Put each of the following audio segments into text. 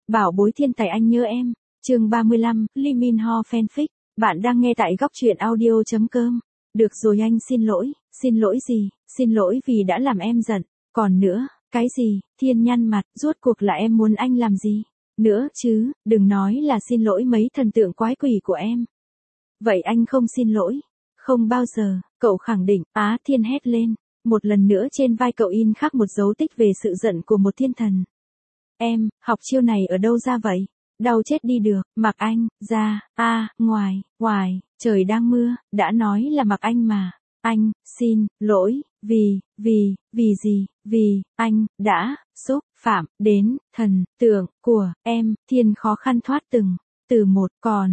Bảo bối thiên tài anh nhớ em. Chương 35, Lee Min Ho fanfic. Bạn đang nghe tại góc truyện audio.com. Được rồi anh xin lỗi gì, xin lỗi vì đã làm em giận. Còn nữa, cái gì, Thiên nhăn mặt, rốt cuộc là em muốn anh làm gì? Nữa chứ, đừng nói là xin lỗi mấy thần tượng quái quỷ của em. Vậy anh không xin lỗi. Không bao giờ, cậu khẳng định. Thiên hét lên. Một lần nữa trên vai cậu in khắc một dấu tích về sự giận của một thiên thần. Em, học chiêu này ở đâu ra vậy? Đau chết đi được, mặc anh, ra, ngoài, trời đang mưa, đã nói là mặc anh mà. Anh, xin, lỗi, vì gì, vì, anh, đã, xúc, phạm, đến, thần, tượng, của, em, Thiên khó khăn thoát từng, từ một,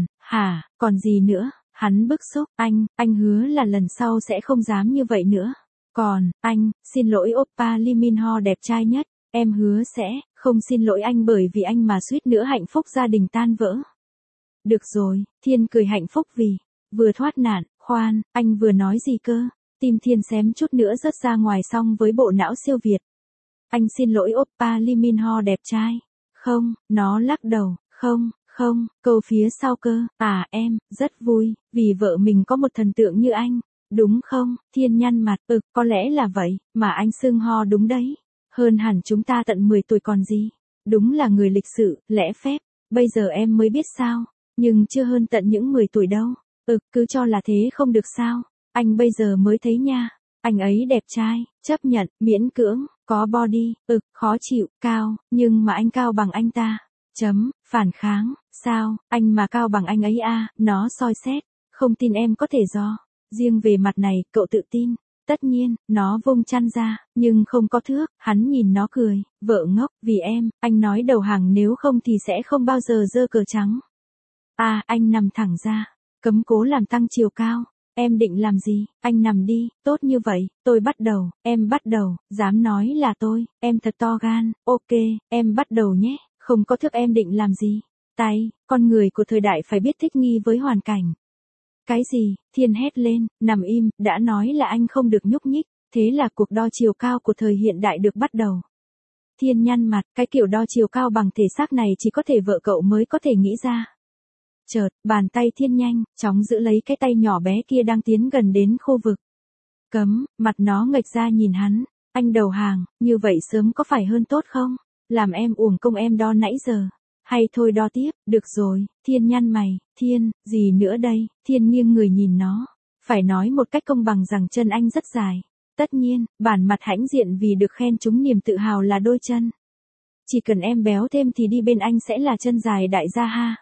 còn gì nữa, hắn bức xúc, anh hứa là lần sau sẽ không dám như vậy nữa. Còn, anh, xin lỗi oppa Lee Min Ho đẹp trai nhất, em hứa sẽ, không xin lỗi anh bởi vì anh mà suýt nữa hạnh phúc gia đình tan vỡ. Được rồi, Thiên cười hạnh phúc vì, vừa thoát nạn, khoan, anh vừa nói gì cơ, tim Thiên xém chút nữa rớt ra ngoài xong với bộ não siêu việt. Anh xin lỗi oppa Lee Min Ho đẹp trai. Không, nó lắc đầu, không, câu phía sau cơ, em, rất vui, vì vợ mình có một thần tượng như anh, đúng không? Thiên nhăn mặt, có lẽ là vậy, mà anh xưng ho đúng đấy. Hơn hẳn chúng ta tận 10 tuổi còn gì. Đúng là người lịch sự, lẽ phép, bây giờ em mới biết sao, nhưng chưa hơn tận những 10 tuổi đâu. Cứ cho là thế không được sao, anh bây giờ mới thấy nha, anh ấy đẹp trai, chấp nhận, miễn cưỡng, có body, khó chịu, cao, nhưng mà anh cao bằng anh ta. Phản kháng, sao, anh mà cao bằng anh ấy nó soi xét, không tin em có thể do. Riêng về mặt này, cậu tự tin. Tất nhiên, nó vung chăn ra, nhưng không có thước, hắn nhìn nó cười, vợ ngốc, vì em, anh nói đầu hàng nếu không thì sẽ không bao giờ giơ cờ trắng. Anh nằm thẳng ra, cấm cố làm tăng chiều cao, em định làm gì, anh nằm đi, tốt như vậy, tôi bắt đầu, em bắt đầu, dám nói là tôi, em thật to gan, ok, em bắt đầu nhé, không có thước em định làm gì, con người của thời đại phải biết thích nghi với hoàn cảnh. Cái gì, Thiên hét lên, nằm im, đã nói là anh không được nhúc nhích, thế là cuộc đo chiều cao của thời hiện đại được bắt đầu. Thiên nhăn mặt, cái kiểu đo chiều cao bằng thể xác này chỉ có thể vợ cậu mới có thể nghĩ ra. Chợt, bàn tay Thiên nhanh, chóng giữ lấy cái tay nhỏ bé kia đang tiến gần đến khu vực cấm, mặt nó nghệch ra nhìn hắn, anh đầu hàng, như vậy sớm có phải hơn tốt không? Làm em uổng công em đo nãy giờ. Hay thôi đo tiếp, được rồi, Thiên nhăn mày, Thiên, gì nữa đây, Thiên nghiêng người nhìn nó. Phải nói một cách công bằng rằng chân anh rất dài. Tất nhiên, bản mặt hãnh diện vì được khen trúng niềm tự hào là đôi chân. Chỉ cần em béo thêm thì đi bên anh sẽ là chân dài đại gia ha.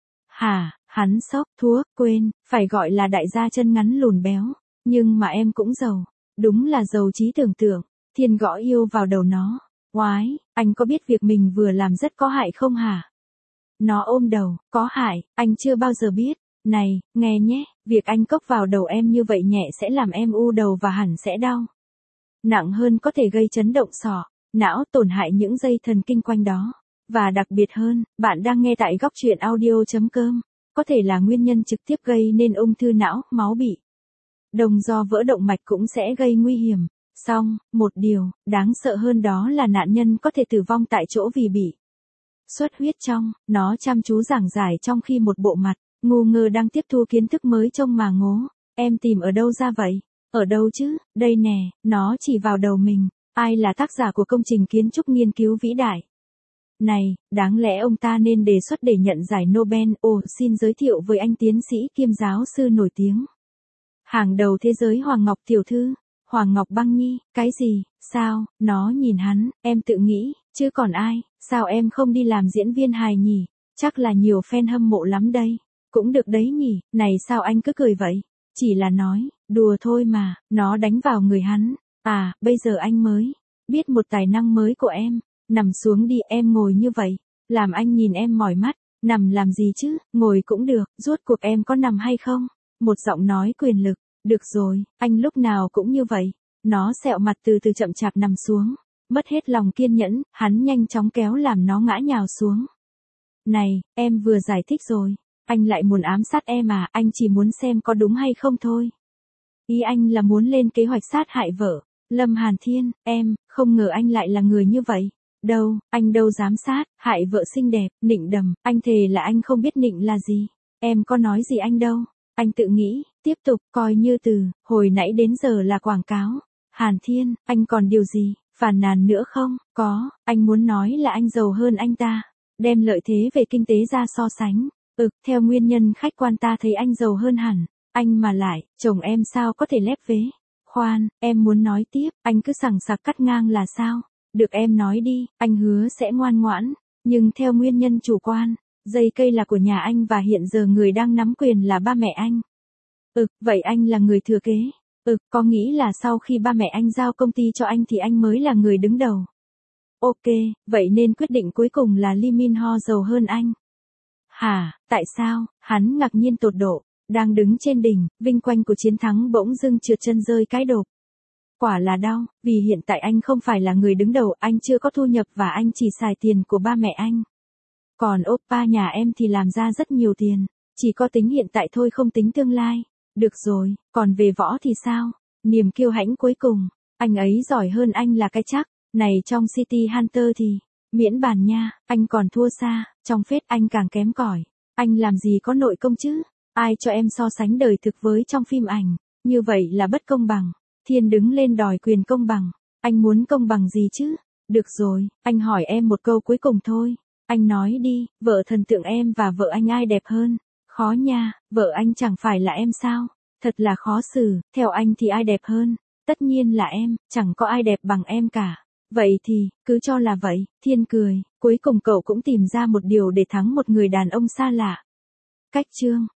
Hắn sốc, quên, phải gọi là đại gia chân ngắn lùn béo. Nhưng mà em cũng giàu. Đúng là giàu trí tưởng tượng. Thiên gõ yêu vào đầu nó. Oái, anh có biết việc mình vừa làm rất có hại không hả? Nó ôm đầu, có hại, anh chưa bao giờ biết. Này, nghe nhé, việc anh cốc vào đầu em như vậy nhẹ sẽ làm em u đầu và hẳn sẽ đau. Nặng hơn có thể gây chấn động sọ, não, tổn hại những dây thần kinh quanh đó. Và đặc biệt hơn, bạn đang nghe tại góc truyện audio.com, có thể là nguyên nhân trực tiếp gây nên ung thư não, máu bị đồng do vỡ động mạch cũng sẽ gây nguy hiểm. Xong, một điều, đáng sợ hơn đó là nạn nhân có thể tử vong tại chỗ vì bị xuất huyết trong, nó chăm chú giảng giải trong khi một bộ mặt, ngu ngơ đang tiếp thu kiến thức mới trông mà ngố. Em tìm ở đâu ra vậy? Ở đâu chứ? Đây nè, nó chỉ vào đầu mình. Ai là tác giả của công trình kiến trúc nghiên cứu vĩ đại này, đáng lẽ ông ta nên đề xuất để nhận giải Nobel. Xin giới thiệu với anh tiến sĩ kiêm giáo sư nổi tiếng hàng đầu thế giới Hoàng Ngọc tiểu thư. Hoàng Ngọc Băng Nhi, cái gì, sao, nó nhìn hắn, em tự nghĩ, chứ còn ai, sao em không đi làm diễn viên hài nhỉ, chắc là nhiều fan hâm mộ lắm đây, cũng được đấy nhỉ, này sao anh cứ cười vậy, chỉ là nói, đùa thôi mà, nó đánh vào người hắn, bây giờ anh mới biết một tài năng mới của em, nằm xuống đi em ngồi như vậy, làm anh nhìn em mỏi mắt, nằm làm gì chứ, ngồi cũng được, rốt cuộc em có nằm hay không, một giọng nói quyền lực. Được rồi, anh lúc nào cũng như vậy. Nó sẹo mặt từ từ chậm chạp nằm xuống. Mất hết lòng kiên nhẫn, hắn nhanh chóng kéo làm nó ngã nhào xuống. Này, em vừa giải thích rồi. Anh lại muốn ám sát em à, anh chỉ muốn xem có đúng hay không thôi. Ý anh là muốn lên kế hoạch sát hại vợ. Lâm Hàn Thiên, em, không ngờ anh lại là người như vậy. Đâu, anh đâu dám sát, hại vợ xinh đẹp, nịnh đầm, anh thề là anh không biết nịnh là gì. Em có nói gì anh đâu. Anh tự nghĩ, tiếp tục, coi như từ, hồi nãy đến giờ là quảng cáo. Hàn Thiên, anh còn điều gì, phàn nàn nữa không? Có, anh muốn nói là anh giàu hơn anh ta. Đem lợi thế về kinh tế ra so sánh. Theo nguyên nhân khách quan ta thấy anh giàu hơn hẳn. Anh mà lại, chồng em sao có thể lép vế. Khoan, em muốn nói tiếp, anh cứ sằng sặc cắt ngang là sao? Được em nói đi, anh hứa sẽ ngoan ngoãn. Nhưng theo nguyên nhân chủ quan, dây cây là của nhà anh và hiện giờ người đang nắm quyền là ba mẹ anh. Vậy anh là người thừa kế. Có nghĩ là sau khi ba mẹ anh giao công ty cho anh thì anh mới là người đứng đầu. Ok, vậy nên quyết định cuối cùng là Lee Min Ho giàu hơn anh. Hả, tại sao? Hắn ngạc nhiên tột độ, đang đứng trên đỉnh, vinh quang của chiến thắng bỗng dưng trượt chân rơi cái đột. Quả là đau, vì hiện tại anh không phải là người đứng đầu, anh chưa có thu nhập và anh chỉ xài tiền của ba mẹ anh. Còn oppa nhà em thì làm ra rất nhiều tiền, chỉ có tính hiện tại thôi không tính tương lai. Được rồi, còn về võ thì sao? Niềm kiêu hãnh cuối cùng, anh ấy giỏi hơn anh là cái chắc, này trong City Hunter thì, miễn bàn nha, anh còn thua xa, trong phết anh càng kém cỏi. Anh làm gì có nội công chứ? Ai cho em so sánh đời thực với trong phim ảnh, như vậy là bất công bằng. Thiên đứng lên đòi quyền công bằng, anh muốn công bằng gì chứ? Được rồi, anh hỏi em một câu cuối cùng thôi. Anh nói đi, vợ thần tượng em và vợ anh ai đẹp hơn? Khó nha, vợ anh chẳng phải là em sao? Thật là khó xử, theo anh thì ai đẹp hơn? Tất nhiên là em, chẳng có ai đẹp bằng em cả. Vậy thì, cứ cho là vậy, Thiên cười, cuối cùng cậu cũng tìm ra một điều để thắng một người đàn ông xa lạ. Cách chương